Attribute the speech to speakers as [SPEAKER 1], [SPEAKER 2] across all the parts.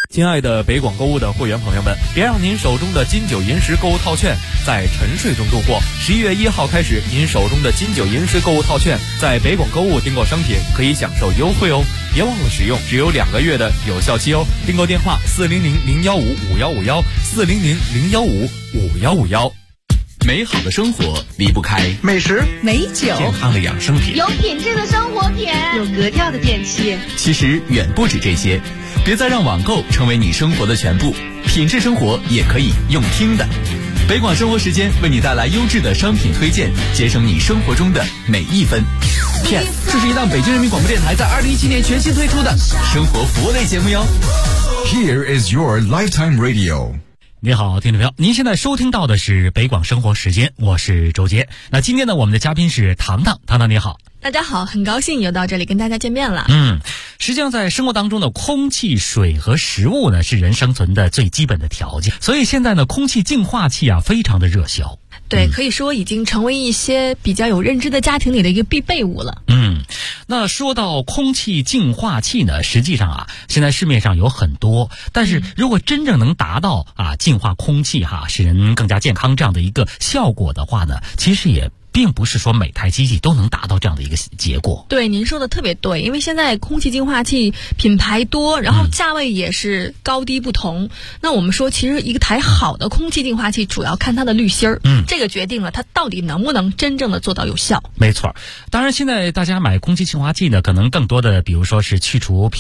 [SPEAKER 1] 亲爱的北广购物的会员朋友们，别让您手中的金九银十购物套券在沉睡中度过。11月1号开始，您手中的金九银十购物套券在北广购物订购商品可以享受优惠哦，别忘了使用，只有2个月的有效期哦。订购电话400-015-5151，400-015-5151。
[SPEAKER 2] 美好的生活离不开
[SPEAKER 3] 美食、
[SPEAKER 4] 美酒、
[SPEAKER 2] 健康的养生品，
[SPEAKER 5] 有品质的生活品，
[SPEAKER 4] 有格调的电器。
[SPEAKER 2] 其实远不止这些，别再让网购成为你生活的全部，品质生活也可以用听的。北广生活时间为你带来优质的商品推荐，节省你生活中的每一分。
[SPEAKER 3] 这是一档北京人民广播电台在2017年全新推出的
[SPEAKER 2] 生活服务类节目哟。
[SPEAKER 6] Here is your lifetime radio。
[SPEAKER 7] 你好，听众朋友，您现在收听到的是北广生活时间，我是周杰。那今天呢，我们的嘉宾是糖糖，糖糖你好。
[SPEAKER 8] 大家好，很高兴又到这里跟大家见面了。
[SPEAKER 7] 实际上在生活当中的空气、水和食物呢，是人生存的最基本的条件，所以现在呢，空气净化器啊，非常的热销。
[SPEAKER 8] 对，可以说已经成为一些比较有认知的家庭里的一个必备物了。
[SPEAKER 7] 那说到空气净化器呢，实际上啊，现在市面上有很多，但是如果真正能达到净化空气使人更加健康这样的一个效果的话呢，其实也并不是说每台机器都能达到这样的一个结果。
[SPEAKER 8] 对，您说的特别对，因为现在空气净化器品牌多，然后价位也是高低不同。那我们说，其实一台好的空气净化器主要看它的滤芯儿，这个决定了它到底能不能真正的做到有效。
[SPEAKER 7] 没错，当然现在大家买空气净化器呢，可能更多的比如说是去除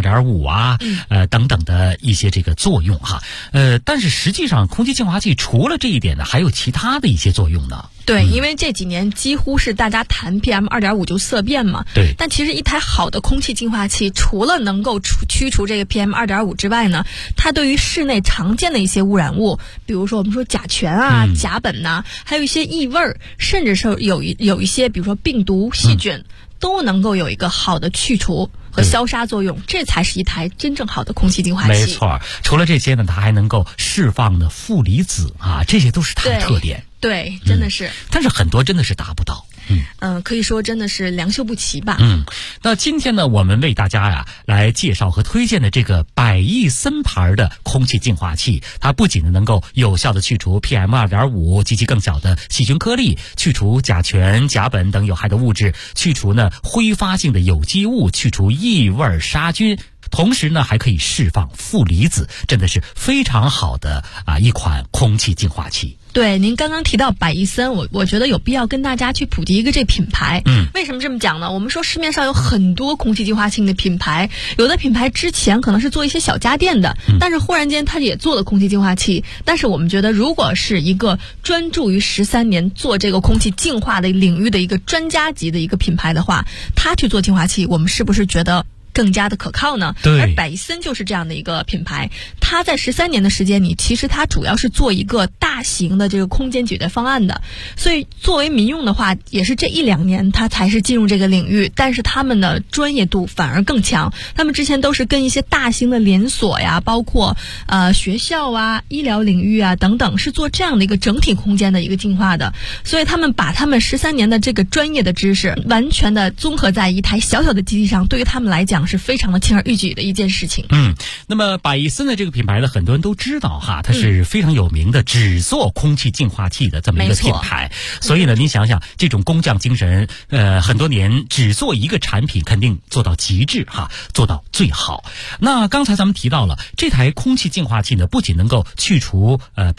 [SPEAKER 7] PM2.5等等的一些这个作用但是实际上空气净化器除了这一点呢，还有其他的一些作用呢。
[SPEAKER 8] 对，因为这几年几乎是大家谈 PM2.5 就色变嘛。
[SPEAKER 7] 对。
[SPEAKER 8] 但其实一台好的空气净化器，除了能够驱除这个 PM2.5 之外呢，它对于室内常见的一些污染物，比如说我们说甲醛甲苯还有一些异味，甚至是有一些比如说病毒细菌，都能够有一个好的去除和消杀作用，这才是一台真正好的空气净化器。
[SPEAKER 7] 没错，除了这些呢，它还能够释放的负离子这些都是它的特点。
[SPEAKER 8] 对，真的是。
[SPEAKER 7] 但是很多真的是达不到。
[SPEAKER 8] 可以说真的是良莠不齐吧。
[SPEAKER 7] 那今天呢，我们为大家来介绍和推荐的这个百益森牌的空气净化器，它不仅能够有效的去除 PM2.5 及其更小的细菌颗粒，去除甲醛、甲苯等有害的物质，去除挥发性的有机物，去除异味杀菌。同时呢，还可以释放负离子，真的是非常好的一款空气净化器。
[SPEAKER 8] 对，您刚刚提到百益森，我觉得有必要跟大家去普及一个这品牌。为什么这么讲呢？我们说市面上有很多空气净化器的品牌，有的品牌之前可能是做一些小家电的，但是忽然间它也做了空气净化器。但是我们觉得，如果是一个专注于13年做这个空气净化的领域的一个专家级的一个品牌的话，它去做净化器，我们是不是觉得更加的可靠呢？
[SPEAKER 7] 对。
[SPEAKER 8] 而百益森就是这样的一个品牌，它在13年的时间里，其实它主要是做一个大型的这个空间解决方案的，所以作为民用的话，也是这1-2年它才是进入这个领域，但是他们的专业度反而更强。他们之前都是跟一些大型的连锁包括学校医疗领域等等，是做这样的一个整体空间的一个净化的，所以他们把他们13年的这个专业的知识完全的综合在一台小小的机器上，对于他们来讲是非常的轻而易举的一件事情。
[SPEAKER 7] 那么百益森的这个品牌呢，很多人都知道它是非常有名的只做空气净化器的这么一个品牌。所以呢，您想想这种工匠精神，很多年只做一个产品，肯定做到极致做到最好。那刚才咱们提到了这台空气净化器呢，不仅能够去除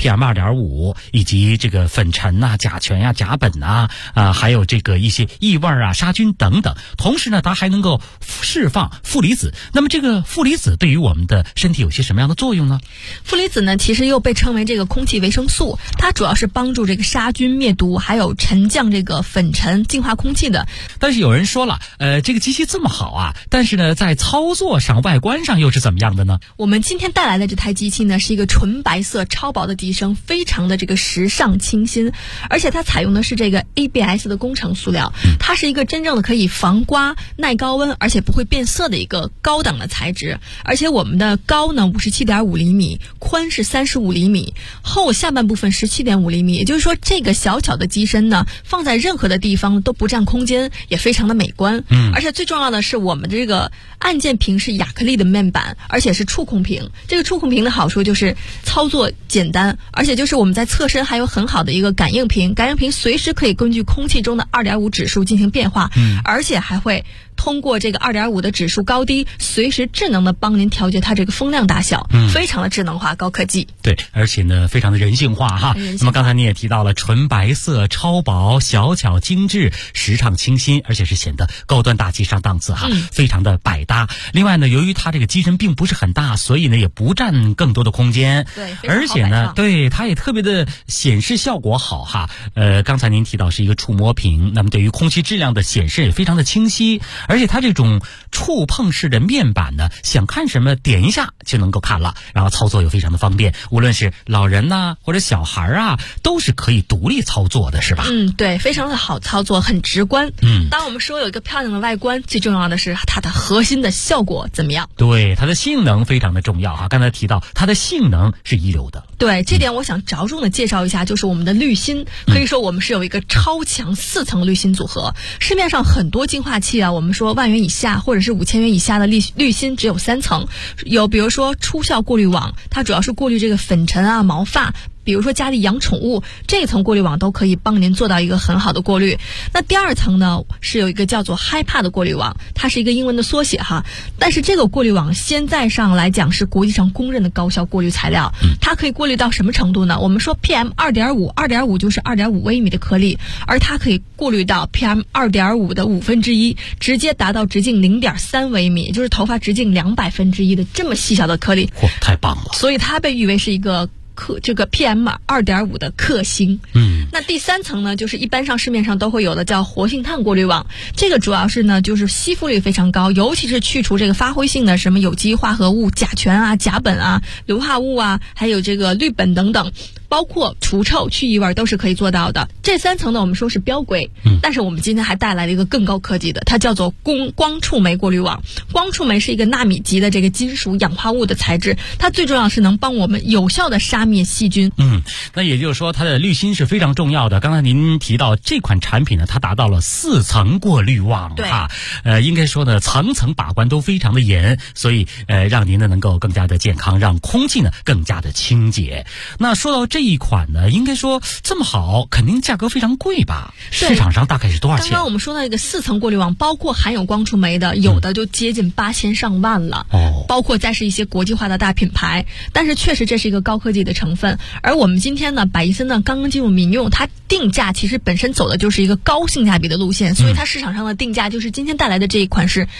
[SPEAKER 7] PM2.5 以及这个粉尘甲醛甲苯还有这个一些异味杀菌等等，同时呢，它还能够释放负离子。那么这个负离子对于我们的身体有些什么样的作用呢？
[SPEAKER 8] 负离子呢，其实又被称为这个空气维生素，它主要是帮助这个杀菌灭毒，还有沉降这个粉尘，净化空气的。
[SPEAKER 7] 但是有人说了，这个机器这么好但是呢，在操作上、外观上又是怎么样的呢？
[SPEAKER 8] 我们今天带来的这台机器呢，是一个纯白色、超薄的机身，非常的这个时尚清新，而且它采用的是这个 ABS 的工程塑料，它是一个真正的可以防刮、耐高温，而且不会变色的一个高档的材质。而且我们的高呢57.5 12.5厘米，宽是35厘米，厚下半部分17.5厘米。也就是说，这个小巧的机身呢，放在任何的地方都不占空间，也非常的美观。而且最重要的是，我们的这个按键屏是亚克力的面板，而且是触控屏。这个触控屏的好处就是操作简单，而且就是我们在侧身还有很好的一个感应屏，感应屏随时可以根据空气中的2.5指数进行变化，而且还会通过这个2.5的指数高低，随时智能的帮您调节它这个风量大小，非常的智能化高科技。
[SPEAKER 7] 对，而且呢非常的人性化哈。那么刚才你也提到了纯白色、超薄、小巧精致、时尚清新，而且是显得高端大气上档次哈，非常的百搭。另外呢，由于它这个机身并不是很大，所以呢也不占更多的空间。
[SPEAKER 8] 对，
[SPEAKER 7] 而且呢，对它也特别的显示效果好哈。刚才您提到是一个触摸屏，那么对于空气质量的显示也非常的清晰。而且它这种触碰式的面板呢，想看什么点一下就能够看了，然后操作又非常的方便，无论是老人呐或者小孩啊，都是可以独立操作的，是吧？
[SPEAKER 8] 对，非常的好操作，很直观。当我们说有一个漂亮的外观，最重要的是它的核心的效果怎么样？
[SPEAKER 7] 对，它的性能非常的重要啊。刚才提到它的性能是一流的。
[SPEAKER 8] 对，这点我想着重的介绍一下，就是我们的滤芯，可以说我们是有一个超强4层滤芯组合。市面上很多净化器啊，我们说1万元以下或者是5000元以下的滤芯只有3层，有比如说出效过滤网，它主要是过滤这个粉尘啊、毛发。比如说家里养宠物，这一层过滤网都可以帮您做到一个很好的过滤。那第2层呢，是有一个叫做 HiPA 的过滤网，它是一个英文的缩写哈。但是这个过滤网现在上来讲是国际上公认的高效过滤材料，它可以过滤到什么程度呢？我们说 PM2.5，2.5就是2.5微米的颗粒，而它可以过滤到 PM2.5的1/5，直接达到直径0.3微米，就是头发直径200分之一的这么细小的颗粒。
[SPEAKER 7] 嚯，太棒了！
[SPEAKER 8] 所以它被誉为是一个这个 PM2.5的克星。那第3层呢，就是一般上市面上都会有的叫活性炭过滤网，这个主要是呢就是吸附率非常高，尤其是去除这个发灰性的什么有机化合物、甲醛啊、甲苯啊、硫化物啊，还有这个氯苯等等，包括除臭去异味都是可以做到的。这3层呢我们说是标规，但是我们今天还带来了一个更高科技的，它叫做光触媒过滤网。光触媒是一个纳米级的这个金属氧化物的材质，它最重要是能帮我们有效的杀灭细菌。
[SPEAKER 7] 那也就是说它的滤芯是非常重要的。刚才您提到这款产品呢，它达到了4层过滤网哈，应该说呢层层把关都非常的严，所以让您呢能够更加的健康，让空气呢更加的清洁。那说到这一款呢，应该说这么好，肯定价格非常贵吧？市场上大概是多少钱？
[SPEAKER 8] 刚刚我们说到一个4层过滤网，包括含有光触媒的，有的就接近8000上万了。包括再是一些国际化的大品牌，但是确实这是一个高科技的成分。而我们今天呢，百亿森呢刚刚进入民用，它定价其实本身走的就是一个高性价比的路线，所以它市场上的定价就是今天带来的这一款是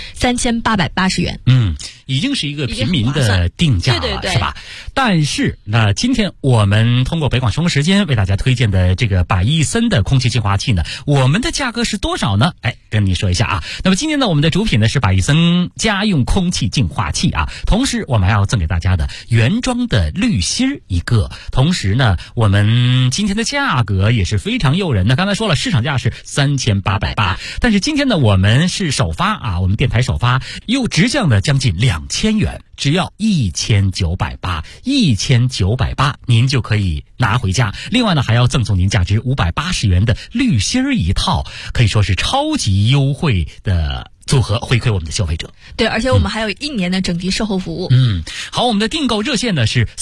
[SPEAKER 8] 3880元。
[SPEAKER 7] 已经是一个平民的定价了，
[SPEAKER 8] 对，
[SPEAKER 7] 是吧？但是那今天我们通过北广生活时间为大家推荐的这个百亿森的空气净化器呢，我们的价格是多少呢？跟你说一下啊。那么今天呢，我们的主品呢是百亿森家用空气净化器啊，同时我们还要赠给大家的原装的滤芯一个。同时呢，我们今天的价格也是非常诱人的。刚才说了，市场价是3880，但是今天呢，我们是首发啊，我们电台首发又直降的将近2000元，只要1980，1980您就可以拿回家。另外呢，还要赠送您价值580元的滤芯一套，可以说是超级优惠的组合，回馈我们的消费者。
[SPEAKER 8] 对，而且我们还有1年的整机售后服务。
[SPEAKER 7] 好，我们的订购热线呢是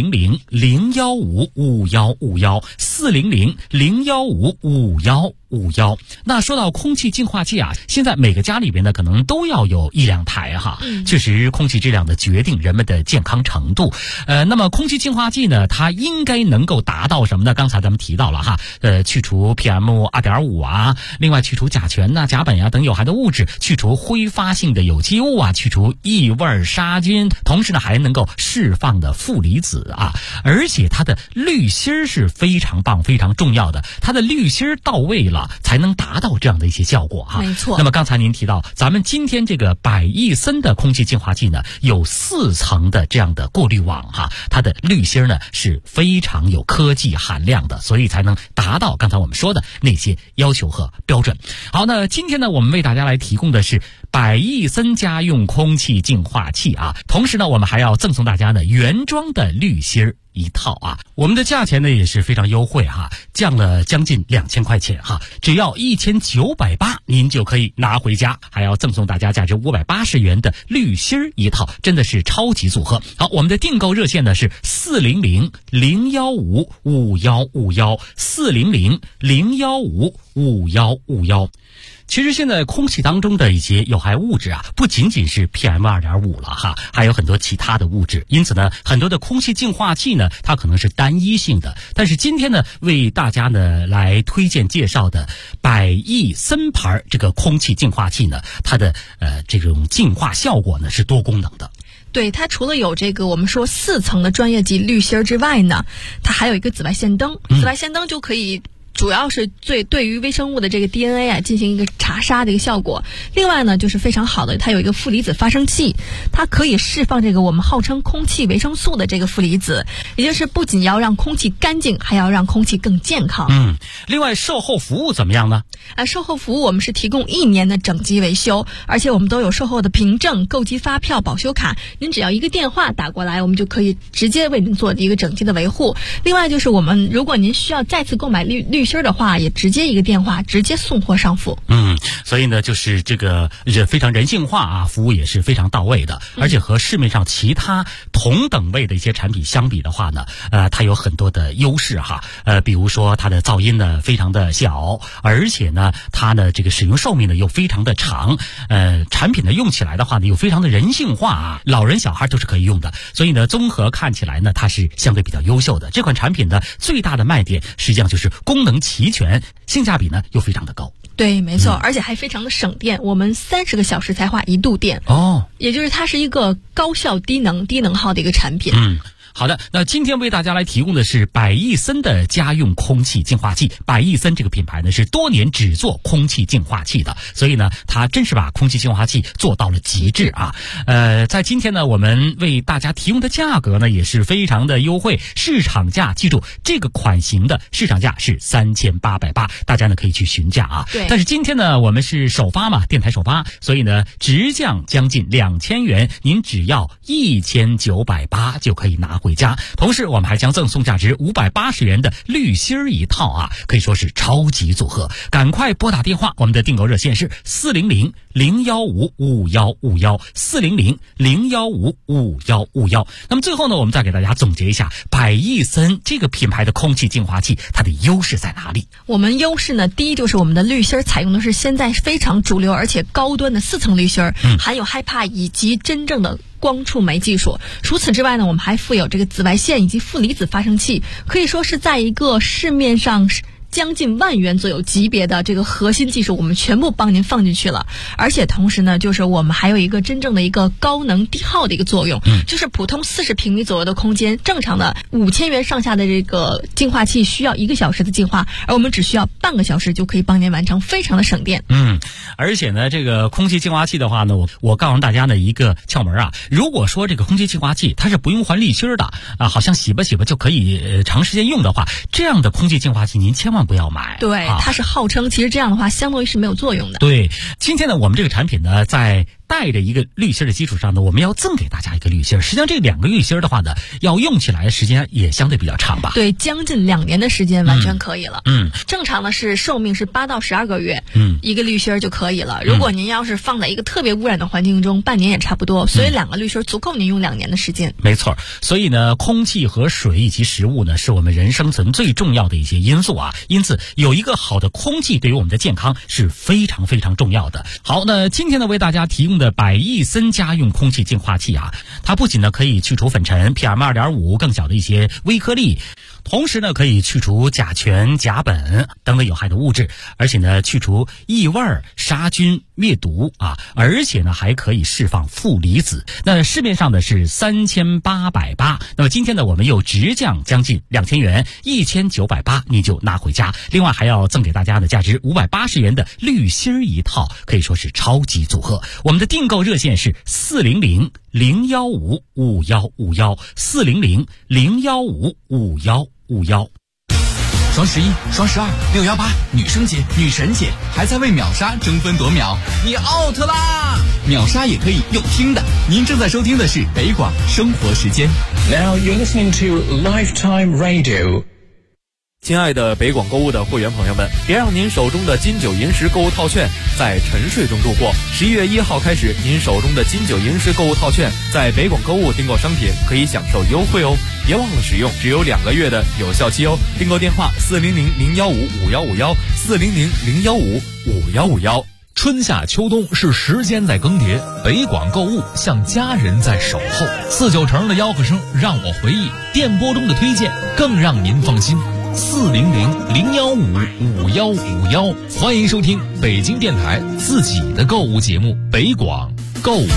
[SPEAKER 7] 400-015-5151，400-015-5151。那说到空气净化器啊，现在每个家里边呢可能都要有1-2台哈。确实，空气质量的决定人们的健康程度。那么空气净化器呢，它应该能够达到什么呢？刚才咱们提到了哈，去除 PM2.5啊，另外去除甲醛呐、甲苯呀等有害的物质，去除挥发性的有机物啊，去除异味杀菌，同时呢还能够释放的负离子啊。而且它的滤芯是非常棒、非常重要的，它的滤芯到位了，才能达到这样的一些效果哈。
[SPEAKER 8] 没错。
[SPEAKER 7] 那么刚才您提到，咱们今天这个百亿森的空气净化器呢，有4层的这样的过滤网哈，它的滤芯呢是非常有科技含量的，所以才能达到刚才我们说的那些要求和标准。好，那今天呢，我们为大家来提供的是百亿森家用空气净化器啊，同时呢我们还要赠送大家呢原装的滤芯一套啊，我们的价钱呢也是非常优惠哈，降了将近2000块钱哈，只要1980您就可以拿回家，还要赠送大家价值580元的滤芯一套，真的是超级组合。好，我们的订购热线呢是400-015-5151，400-015-5151。其实现在空气当中的一些有害物质啊，不仅仅是 PM2.5 了哈，还有很多其他的物质。因此呢，很多的空气净化器呢，它可能是单一性的。但是今天呢，为大家呢来推荐介绍的百亿森牌这个空气净化器呢，它的这种净化效果呢是多功能的。
[SPEAKER 8] 对，它除了有这个我们说4层的专业级滤芯之外呢，它还有一个紫外线灯，紫外线灯就可以主要是对于微生物的这个 DNA 啊进行一个查杀的一个效果。另外呢，就是非常好的，它有一个负离子发生器，它可以释放这个我们号称空气维生素的这个负离子，也就是不仅要让空气干净，还要让空气更健康。
[SPEAKER 7] 另外售后服务怎么样呢？
[SPEAKER 8] 售后服务我们是提供1年的整机维修，而且我们都有售后的凭证、购机发票、保修卡，您只要一个电话打过来，我们就可以直接为您做一个整机的维护。另外就是如果您需要再次购买滤芯的话，也直接一个电话直接送货上付。
[SPEAKER 7] 所以呢就是这个非常人性化啊，服务也是非常到位的，而且和市面上其他同等位的一些产品相比的话呢，它有很多的优势哈。比如说它的噪音呢非常的小，而且呢它呢这个使用寿命呢又非常的长，产品呢用起来的话呢又非常的人性化啊，老人小孩都是可以用的。所以呢综合看起来呢它是相对比较优秀的。这款产品的最大的卖点实际上就是功能齐全，性价比呢又非常的高。
[SPEAKER 8] 对，没错，而且还非常的省电，我们30个小时才花1度电也就是它是一个高效低能耗的一个产品。
[SPEAKER 7] 好的，那今天为大家来提供的是百亿森的家用空气净化器。百亿森这个品牌呢是多年只做空气净化器的，所以呢它真是把空气净化器做到了极致啊。在今天呢我们为大家提供的价格呢也是非常的优惠，市场价记住这个款型的市场价是3880，大家呢可以去询价啊。
[SPEAKER 8] 对，
[SPEAKER 7] 但是今天呢我们是首发嘛，电台首发，所以呢直降将近2000元，您只要1980就可以拿回家。同时我们还将赠送价值580元的滤芯一套啊，可以说是超级组合。赶快拨打电话，我们的订购热线是400-015-5151 400-015-5151。那么最后呢我们再给大家总结一下百亿森这个品牌的空气净化器它的优势在哪里。
[SPEAKER 8] 我们优势呢，第一就是我们的滤芯采用的是现在非常主流而且高端的4层滤芯，含有HEPA以及真正的光触媒技术。除此之外呢，我们还附有这个紫外线以及负离子发生器，可以说是在一个市面上将近10000元左右级别的这个核心技术，我们全部帮您放进去了。而且同时呢，就是我们还有一个真正的一个高能低耗的一个作用，就是普通40平米左右的空间，正常的5000元上下的这个净化器需要1个小时的净化，而我们只需要半个小时就可以帮您完成，非常的省电。
[SPEAKER 7] 而且呢这个空气净化器的话呢，我告诉大家呢一个窍门啊，如果说这个空气净化器它是不用换滤芯的啊，好像洗吧就可以长时间用的话，这样的空气净化器您千万不要买。
[SPEAKER 8] 对，它是号称其实这样的话相当于是没有作用的。
[SPEAKER 7] 对，今天呢我们这个产品呢在带着一个滤芯的基础上呢，我们要赠给大家一个滤芯。实际上这2个滤芯的话呢，要用起来时间也相对比较长吧。
[SPEAKER 8] 对，将近2年的时间完全可以了。正常的是寿命是8到12个月，一个滤芯就可以了。如果您要是放在一个特别污染的环境中，半年也差不多。所以2个滤芯足够您用2年的时间。
[SPEAKER 7] 没错，所以呢，空气和水以及食物呢，是我们人生存最重要的一些因素啊。因此，有一个好的空气对于我们的健康是非常非常重要的。好，那今天呢为大家提供的百亿森家用空气净化器啊，它不仅呢可以去除粉尘、PM2.5 更小的一些微颗粒，同时呢可以去除甲醛、甲苯等等有害的物质，而且呢去除异味、杀菌、灭毒啊，而且呢还可以释放负离子。那市面上的是3880，那么今天呢我们又直降将近2000元，1980你就拿回家。另外还要赠给大家的价值580元的滤芯一套，可以说是超级组合。我们的订购热线是400-015-5151 400-015-5151。
[SPEAKER 3] 双11、双12、618，女生节、女神节，还在为秒杀争分夺秒，你 out 啦！秒杀也可以用听的。您正在收听的是北广生活时间。
[SPEAKER 4] Now you're listening to Lifetime Radio。
[SPEAKER 1] 亲爱的北广购物的会员朋友们，别让您手中的金九银十购物套券在沉睡中度过。11月1号开始，您手中的金九银十购物套券在北广购物订购商品可以享受优惠哦，别忘了使用，只有2个月的有效期哦。订购电话400-015-5151，400-015-5151。
[SPEAKER 5] 春夏秋冬是时间在更迭，北广购物像家人在守候。49成的吆喝声让我回忆，电波中的推荐更让您放心。400-015-5151，欢迎收听北京电台自己的购物节目《北广购物》。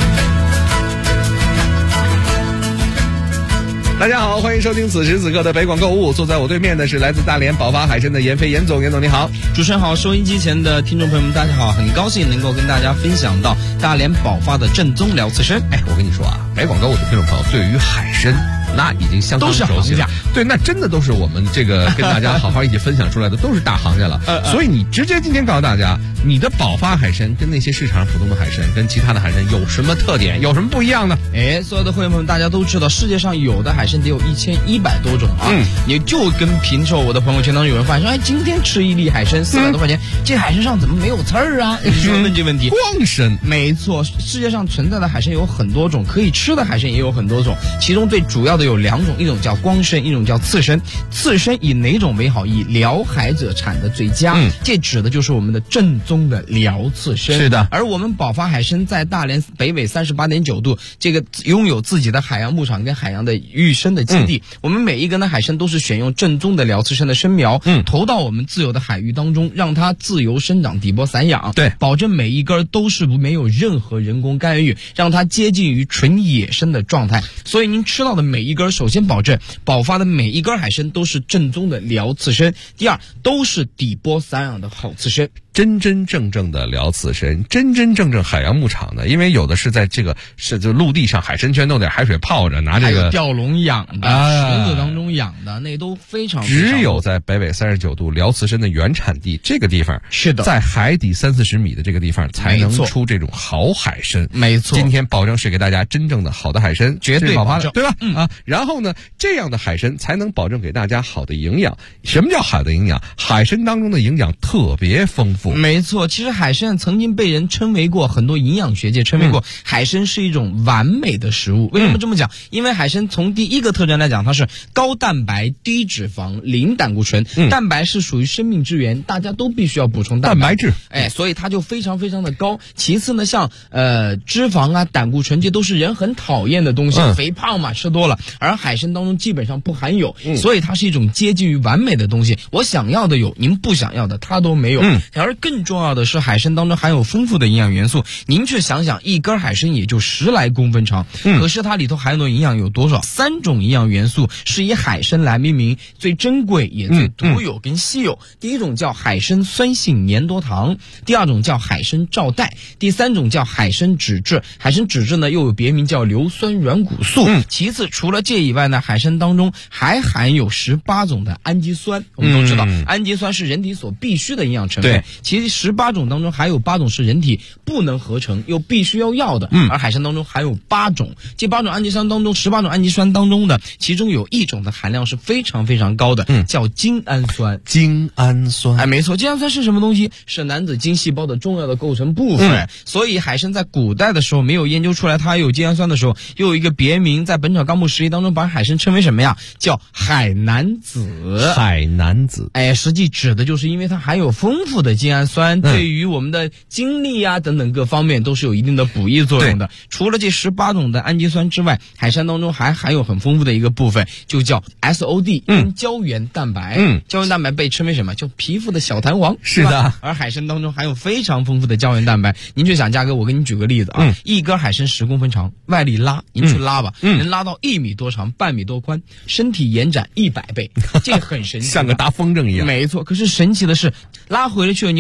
[SPEAKER 9] 大家好，欢迎收听此时此刻的北广购物。坐在我对面的是来自大连宝发海参的严飞严总，严总你好。
[SPEAKER 10] 主持人好，收音机前的听众朋友们大家好，很高兴能够跟大家分享到大连宝发的正宗辽刺参。
[SPEAKER 9] 我跟你说啊，北广购物的听众朋友对于海参那已经相当熟悉了，对，那真的都是我们这个跟大家好好一起分享出来的，都是大行家了。所以你直接今天告诉大家，你的宝发海参跟那些市场上普通的海参，跟其他的海参有什么特点，有什么不一样呢？
[SPEAKER 10] 所有的会员朋友们大家都知道，世界上有的海参得有1100多种啊。你就跟平时我的朋友圈当中有人发现说，今天吃一粒海参400多块钱，这海参上怎么没有刺儿啊？问这问题。
[SPEAKER 9] 光参，
[SPEAKER 10] 没错，世界上存在的海参有很多种，可以吃的海参也有很多种，其中最主要的有2种，一种叫光参，一种叫刺参。刺参以哪种为好？以辽海者产的最佳，这指的就是我们的正宗的辽刺参。
[SPEAKER 9] 是的，
[SPEAKER 10] 而我们宝发海参在大连北纬38.9度，这个拥有自己的海洋牧场跟海洋的育生的基地。我们每一根的海参都是选用正宗的辽刺参的参苗，投到我们自由的海域当中，让它自由生长，底部散养。
[SPEAKER 9] 对，
[SPEAKER 10] 保证每一根都是没有任何人工干预，让它接近于纯野生的状态。所以您吃到的每一根，首先保证宝发的每一根海参都是正宗的辽刺参，第二都是底波散养的好刺参。
[SPEAKER 9] 真真正正的辽刺参，真真正正海洋牧场的，因为有的是在这个就陆地上海参圈弄点海水泡着，拿这个
[SPEAKER 10] 钓笼养的，池子当中养的，那都非常
[SPEAKER 9] 只有在北纬39度辽刺参的原产地这个地方，
[SPEAKER 10] 是的，
[SPEAKER 9] 在海底30-40米的这个地方才能出这种好海参。
[SPEAKER 10] 没错，
[SPEAKER 9] 今天保证是给大家真正的好的海参，
[SPEAKER 10] 绝对保证，
[SPEAKER 9] 对吧？然后呢，这样的海参才能保证给大家好的营养。什么叫好的营养？海参当中的营养特别丰富。
[SPEAKER 10] 没错，其实海参曾经被人称为过，很多营养学界称为过，海参是一种完美的食物。为什么这么讲？因为海参从第一个特征来讲，它是高蛋白、低脂肪、零胆固醇。蛋白是属于生命之源，大家都必须要补充蛋白
[SPEAKER 9] 质。
[SPEAKER 10] 所以它就非常非常的高。其次呢，像脂肪啊、胆固醇，这都是人很讨厌的东西，肥胖嘛，吃多了。而海参当中基本上不含有，所以它是一种接近于完美的东西。我想要的有，您不想要的它都没有。而更重要的是，海参当中含有丰富的营养元素。您去想想，一根海参也就10来公分长，可是它里头含有的营养有多少？3种营养元素是以海参来命名，最珍贵也最独有跟稀有。第一种叫海参酸性粘多糖，第二种叫海参皂带，第三种叫海参脂质。海参脂质呢又有别名叫硫酸软骨素。其次，除了这以外呢，海参当中还含有18种的氨基酸。我们都知道，氨基酸是人体所必需的营养成分。对，其实18种当中还有8种是人体不能合成又必须要的。而海参当中还有8种，这8种氨基酸当中，18种氨基酸当中的其中有1种的含量是非常非常高的，叫精氨酸。
[SPEAKER 9] 精氨酸，
[SPEAKER 10] 没错，精氨酸是什么东西？是男子精细胞的重要的构成部分。所以海参在古代的时候没有研究出来它有精氨酸的时候，又有一个别名，在《本草纲目11》当中把海参称为什么呀？叫海南子。
[SPEAKER 9] 海南子，
[SPEAKER 10] 实际指的就是因为它含有丰富的精氨酸，对于我们的精力啊等等各方面都是有一定的补益作用的。除了这18种的氨基酸之外，海参当中还含有很丰富的一个部分，就叫 SOD 跟胶原蛋白。胶原蛋白被称为什么？叫皮肤的小弹簧。
[SPEAKER 9] 是的，
[SPEAKER 10] 而海参当中含有非常丰富的胶原蛋白。您去想，嘉哥，我给你举个例子啊，一根海参10公分长，外力拉，您去拉吧，能拉到1米多长，半米多宽，身体延展100倍，这很神奇，
[SPEAKER 9] 像个大风筝一样。
[SPEAKER 10] 没错，可是神奇的是，拉回来去了，你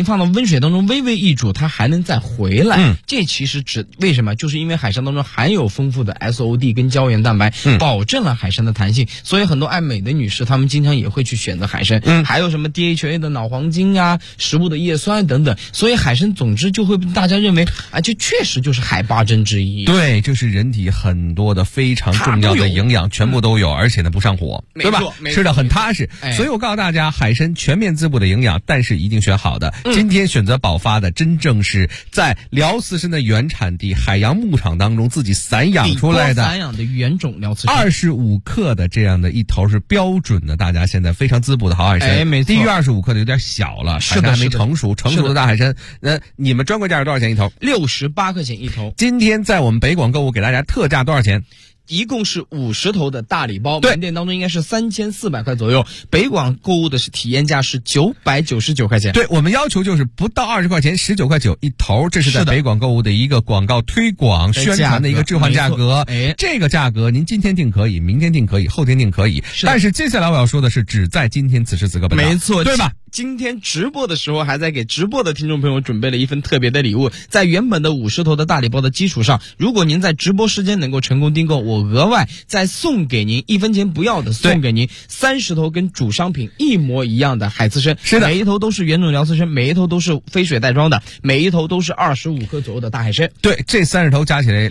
[SPEAKER 10] 你放到温水当中微微一煮，它还能再回来。这其实为什么？就是因为海参当中含有丰富的 SOD 跟胶原蛋白，保证了海参的弹性。所以很多爱美的女士，她们经常也会去选择海参。还有什么 DHA 的脑黄金啊，食物的叶酸等等。所以海参总之就会被大家认为啊，这确实就是海八珍之一。
[SPEAKER 9] 对，就是人体很多的非常重要的营养全部都有，而且呢不上火，对吧？吃的很踏实。所以我告诉大家，海参全面滋补的营养，但是一定选好的。今天选择宝发的，真正是在辽刺参的原产地海洋牧场当中自己散养出来的，
[SPEAKER 10] 散养的原种辽刺参
[SPEAKER 9] ，25克的这样的一头是标准的，大家现在非常滋补的好海参。
[SPEAKER 10] 没错，
[SPEAKER 9] 低于25克的有点小了，海参还没成熟，成熟的大海参，你们专柜价是多少钱一头
[SPEAKER 10] ？68块钱一头。
[SPEAKER 9] 今天在我们北广购物给大家特价多少钱？
[SPEAKER 10] 一共是50头的大礼包，门店当中应该是3400块左右。北广购物的是体验价是999块钱。
[SPEAKER 9] 对，我们要求就是不到20块钱，19块9一头，这是在北广购物的一个广告推广宣传的一个置换价格。这个价格您今天定可以，明天定可以，后天定可以。但是接下来我要说的是，只在今天此时此刻本档。
[SPEAKER 10] 没错，
[SPEAKER 9] 对吧？
[SPEAKER 10] 今天直播的时候还在给直播的听众朋友准备了一份特别的礼物，在原本的50头的大礼包的基础上，如果您在直播时间能够成功订购，我额外再送给您1分钱不要的，送给您30头跟主商品一模一样的海刺参。
[SPEAKER 9] 是的，
[SPEAKER 10] 每一头都是原种辽刺参，每一头都是飞水袋装的，每一头都是25克左右的大海参。
[SPEAKER 9] 对，这30头加起来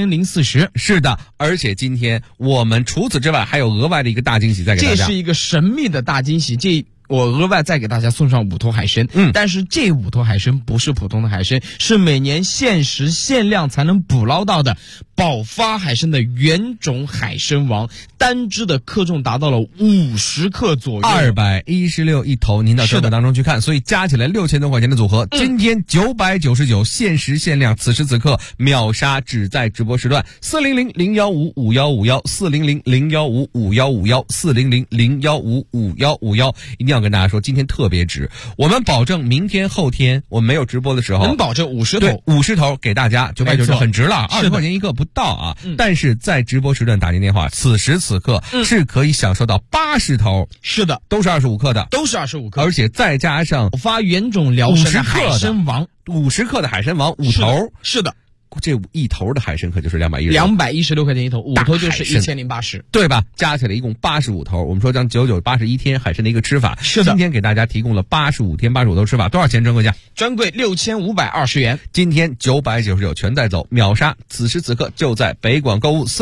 [SPEAKER 10] 2040。
[SPEAKER 9] 是的，而且今天我们除此之外还有额外的一个大惊喜再给大家，
[SPEAKER 10] 这是一个神秘的大惊喜。我额外再给大家送上5头海参，但是这5头海参不是普通的海参，是每年限时限量才能捕捞到的宝发海参的原种海参王，单只的克重达到了50克左右
[SPEAKER 9] ，216一头，您到专柜当中去看，所以加起来6000多块钱的组合，今天999，限时限量，此时此刻秒杀，只在直播时段，400-015-5151，400-015-5151，400-015-5151，一定要跟大家说，今天特别值，我们保证明天后天我们没有直播的时候，
[SPEAKER 10] 能保证50头，
[SPEAKER 9] 对，50头给大家，999很值了，20块钱一个不到啊。但是在直播时段打进电话，此时此刻是可以享受到80头，
[SPEAKER 10] 是的，
[SPEAKER 9] 都是25克的，
[SPEAKER 10] 都是25克，
[SPEAKER 9] 而且再加上
[SPEAKER 10] 发原种辽参的海参王
[SPEAKER 9] ，50克的海参王5头，
[SPEAKER 10] 是的。
[SPEAKER 9] 这一头的海参可就是216
[SPEAKER 10] 块钱一头，5头就是1080，
[SPEAKER 9] 对吧？加起来一共85头。我们说将9981天海参的一个吃法，
[SPEAKER 10] 是的。
[SPEAKER 9] 今天给大家提供了85天85头吃法，多少钱专柜价？
[SPEAKER 10] 专柜6520元，
[SPEAKER 9] 今天999全带走，秒杀！此时此刻就在北广购物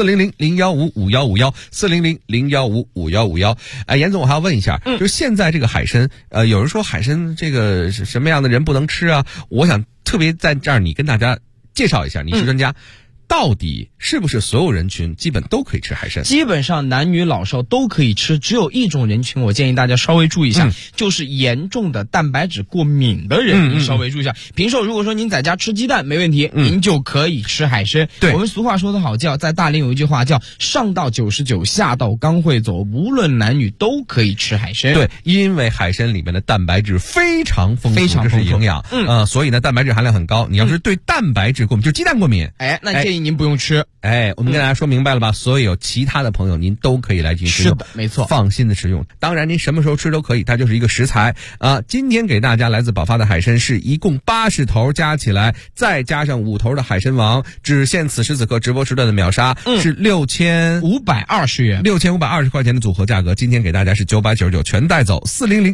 [SPEAKER 9] 400-015-5151，400-015-5151。严总，我还要问一下，就现在这个海参，有人说海参这个是什么样的人不能吃啊？我想特别在这儿你跟大家介绍一下，你是专家，到底是不是所有人群基本都可以吃海参？
[SPEAKER 10] 基本上男女老少都可以吃，只有一种人群我建议大家稍微注意一下，就是严重的蛋白质过敏的人，您稍微注意一下。平时如果说您在家吃鸡蛋没问题，您就可以吃海参。
[SPEAKER 9] 对，
[SPEAKER 10] 我们俗话说得好，在大连有一句话叫上到99，下到刚会走，无论男女都可以吃海参。
[SPEAKER 9] 对，因为海参里面的蛋白质非常丰富，
[SPEAKER 10] 非常丰富，
[SPEAKER 9] 这是营养，所以呢蛋白质含量很高。你要是对蛋白质过敏，就鸡蛋过敏，
[SPEAKER 10] 那建议您不用吃。
[SPEAKER 9] 我们跟大家说明白了吧？所有其他的朋友您都可以来进行食用，
[SPEAKER 10] 是的，没错，
[SPEAKER 9] 放心的食用。当然您什么时候吃都可以，它就是一个食材啊。今天给大家来自宝发的海参是一共80头，加起来再加上5头的海参王，只限此时此刻直播时段的秒杀，是
[SPEAKER 10] 6520元
[SPEAKER 9] ，6520块钱的组合价格。今天给大家是999全带走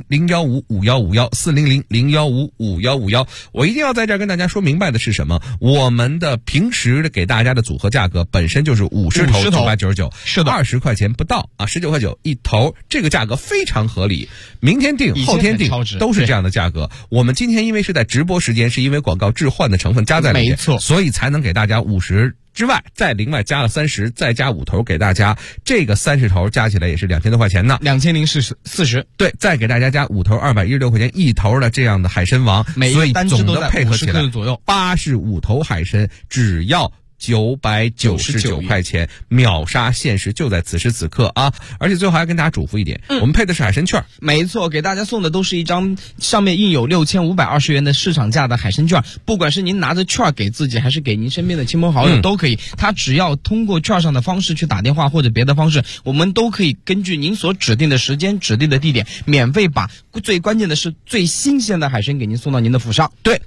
[SPEAKER 9] ，400-015-5151，400-015-5151。我一定要在这儿跟大家说明白的是什么？我们的平时的给大家的组合价格本身就是50头999，
[SPEAKER 10] 是的
[SPEAKER 9] ，20块钱不到啊，19块9一头，这个价格非常合理。明天定后天定都是这样的价格。我们今天因为是在直播时间，是因为广告置换的成分加在里面，
[SPEAKER 10] 没错，
[SPEAKER 9] 所以才能给大家50之外，再另外加了30，再加5头给大家，这个30头加起来也是2000多块钱呢
[SPEAKER 10] ，2040。
[SPEAKER 9] 对，再给大家加5头216块钱一头的这样的海参王，所以总的配合起来，85头海参只要 999块钱，秒杀限时就在此时此刻啊！而且最后还要跟大家嘱咐一点，我们配的是海参券。
[SPEAKER 10] 没错，给大家送的都是一张上面印有6520元的市场价的海参券，不管是您拿着券给自己，还是给您身边的亲朋好友都可以。他只要通过券上的方式去打电话或者别的方式，我们都可以根据您所指定的时间、指定的地点，免费把最关键的是最新鲜的海参给您送到您的府上。
[SPEAKER 9] 对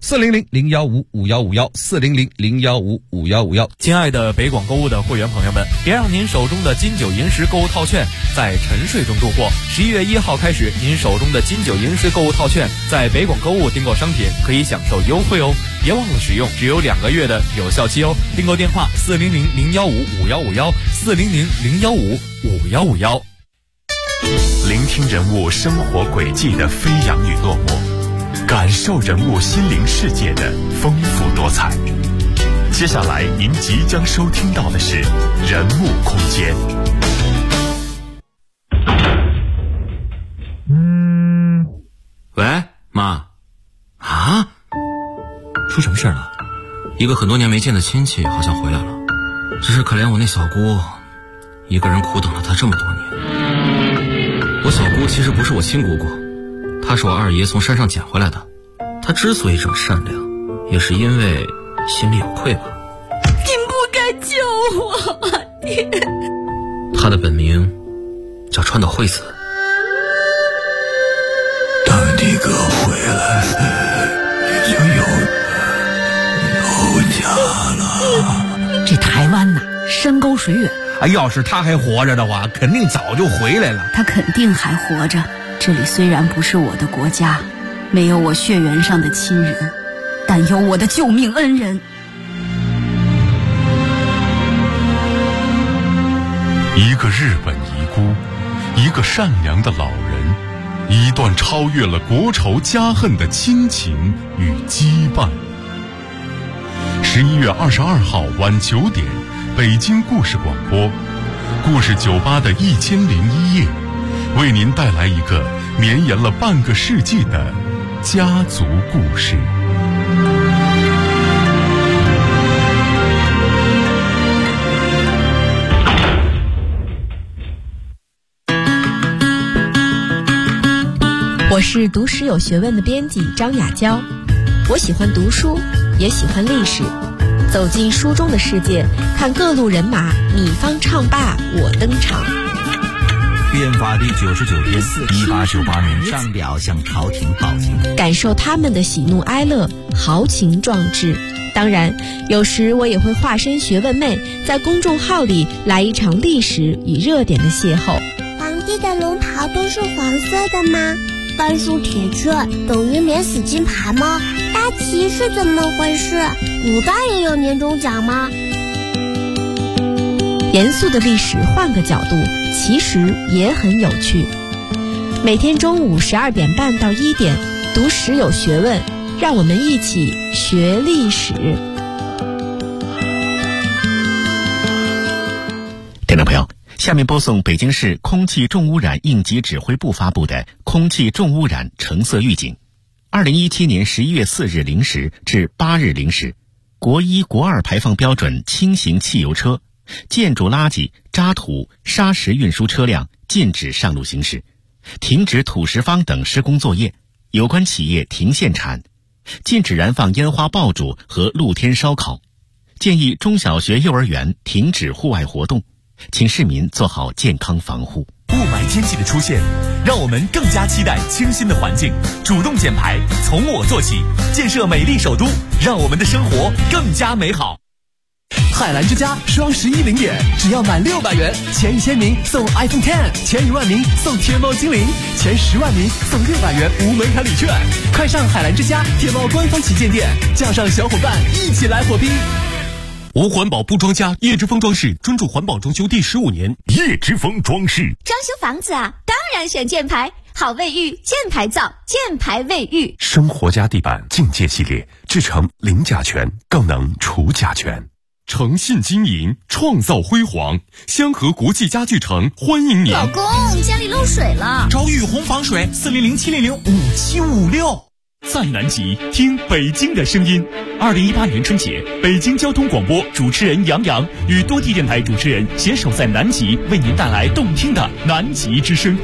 [SPEAKER 9] ，400-015-5151，400-015-5151。
[SPEAKER 1] 亲爱的北广购物的会员朋友们，别让您手中的金九银十购物套券在沉睡中度过。11月1号开始，您手中的金九银十购物套券在北广购物订购商品可以享受优惠哦，别忘了使用，只有2个月的有效期哦。订购电话400-015-5151，400-015-5151。
[SPEAKER 11] 聆听人物生活轨迹的飞扬与落寞，感受人物心灵世界的丰富多彩。接下来您即将收听到的是人物空间。
[SPEAKER 12] 喂，妈。啊？出什么事了？一个很多年没见的亲戚好像回来了，只是可怜我那小姑一个人苦等了他这么多年。我小姑其实不是我亲姑姑，她是我二爷从山上捡回来的。她之所以这么善良，也是因为心里有愧吧。
[SPEAKER 8] 您不该救我，爹。
[SPEAKER 12] 她的本名叫川岛惠子。
[SPEAKER 11] 当你哥回来，你就有家了。
[SPEAKER 13] 这台湾呐，山高水远。
[SPEAKER 14] 要是他还活着的话，肯定早就回来了。
[SPEAKER 13] 他肯定还活着。这里虽然不是我的国家，没有我血缘上的亲人，但有我的救命恩人。
[SPEAKER 11] 一个日本遗孤，一个善良的老人，一段超越了国仇家恨的亲情与羁绊。11月22号晚9点，北京故事广播，故事酒吧的1001夜，为您带来一个绵延了半个世纪的家族故事。
[SPEAKER 15] 我是读史有学问的编辑张雅娇，我喜欢读书，也喜欢历史。走进书中的世界，看各路人马，你方唱罢我登场。
[SPEAKER 16] 编发第99天，1898年上表向朝廷报警，
[SPEAKER 15] 感受他们的喜怒哀乐，豪情壮志。当然，有时我也会化身学问妹，在公众号里来一场历史与热点的邂逅。
[SPEAKER 17] 皇帝的龙袍都是黄色的吗？半数铁券等于免死金牌吗？大旗是怎么回事？古代也有年终奖吗？
[SPEAKER 15] 严肃的历史换个角度，其实也很有趣。每天中午12点半到1点，读史有学问，让我们一起学历史。
[SPEAKER 18] 听众朋友，下面播送北京市空气重污染应急指挥部发布的空气重污染橙色预警。2017年11月4日0时至8日0时，国1、国2排放标准轻型汽油车、建筑垃圾、渣土、砂石运输车辆禁止上路行驶，停止土石方等施工作业，有关企业停限产，禁止燃放烟花爆竹和露天烧烤，建议中小学、幼儿园停止户外活动，请市民做好健康防护。
[SPEAKER 19] 雾霾天气的出现，让我们更加期待清新的环境。主动减排，从我做起，建设美丽首都，让我们的生活更加美好。
[SPEAKER 20] 海澜之家双11零点，只要满600元，前1000名送 iPhone X， 前1万名送天猫精灵，前10万名送600元无门槛礼券。快上海澜之家天猫官方旗舰店，叫上小伙伴一起来火拼。
[SPEAKER 19] 无环保不装家，叶之峰装饰专注环保装修第15年。
[SPEAKER 11] 叶之峰装饰
[SPEAKER 21] 装修房子啊，当然选箭牌，好卫浴，箭牌造，箭牌卫浴。
[SPEAKER 11] 生活家地板境界系列，制成零甲醛，更能除甲醛。诚信经营，创造辉煌。香河国际家具城欢迎您。
[SPEAKER 21] 老公，家里漏水了，
[SPEAKER 19] 找雨虹防水，400-700-5756。 在南极听北京的声音。2018年春节，北京交通广播主持人杨洋与多地电台主持人携手在南极，为您带来动听的南极之声。